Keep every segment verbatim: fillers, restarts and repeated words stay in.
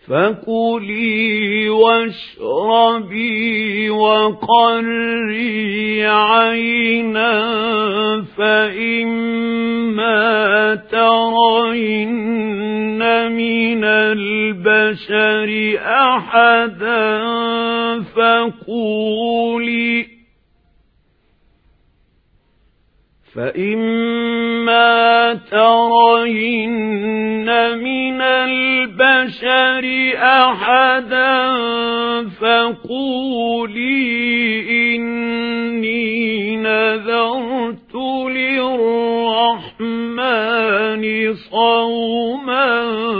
فكلي واشربي وقري عينا فإما ترين من البشر أحدا فقولي فإما ترين من البشر أحدا فقولي إني نذرت للرحمن صوما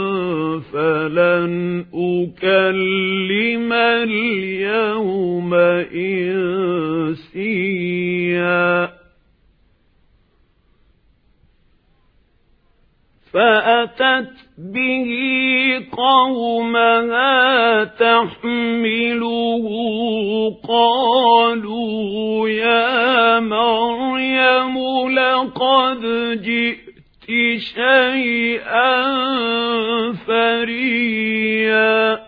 فلن أكلم اليوم إنسيا فأتت به قومها تحمله قالوا يا مريم لقد جئت شيئا فريا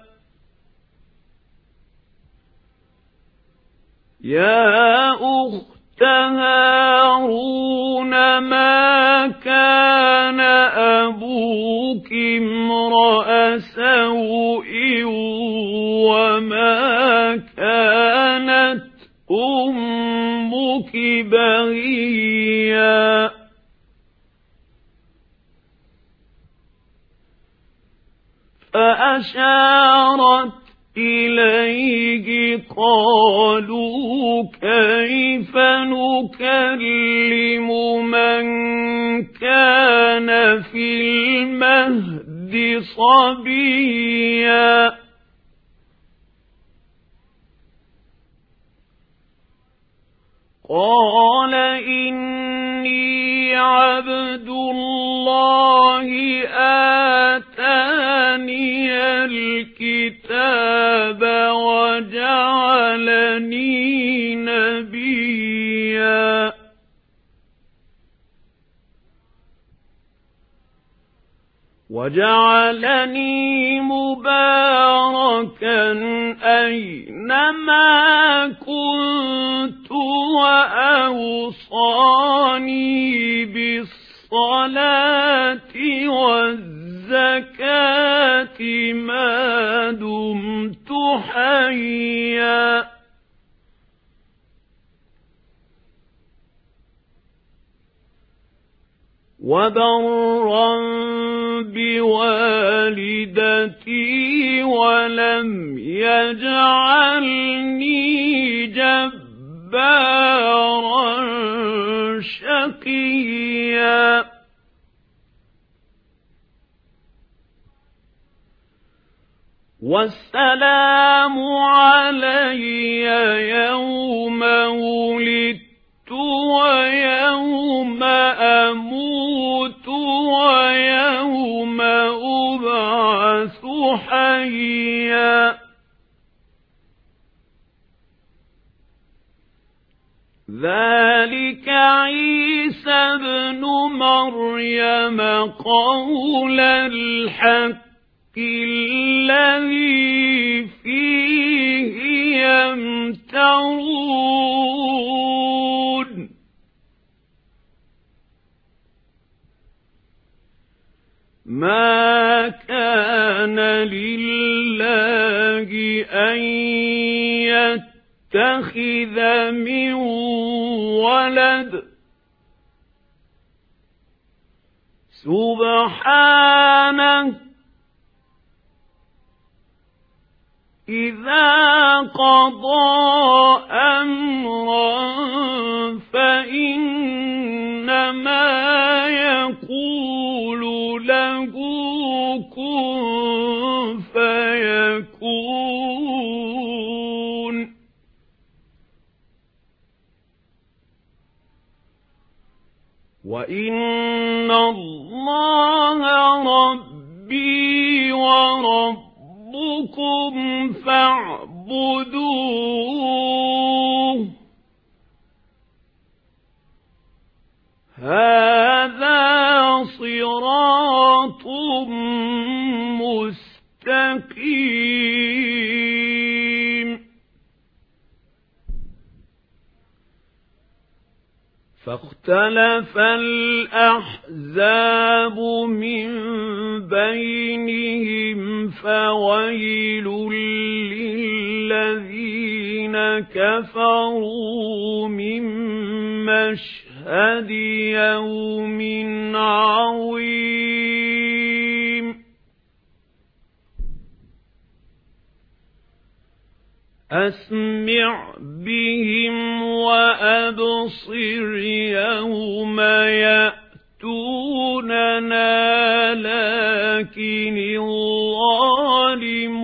يا أخت هارون ما كان أبوك امرأ سوء وما كانت أمك بغيا فأشارت إليه قالوا كيف نكلم من كان في المهد صبيا قال إني عبد الله آتاني الكتاب وجعلني نبيا وجعلني مباركا أينما كنت وأوصاني بالصلاة والزكاة ما دمت حيا وبرا بوالدتي ولم يجعلني جبارا شقيا والسلام علي يوم ولدت ويوم أموت ويوم أبعث حيا ذلك عيسى ابن مريم قول الحق الذي فيه يمترون ما كان لله أن يتخذ من ولد سبحانه إذا قضى أمرا فإنما يقول له كن فيكون وإن الله ربي وربكم فاعبدوه هذا صراط مستقيم فاختلف الأحزاب من بينهم فويل للذين كفروا من مشهد يوم عظيم أسمع بهم وأبصر يوم يأتوننا لكن الظالمون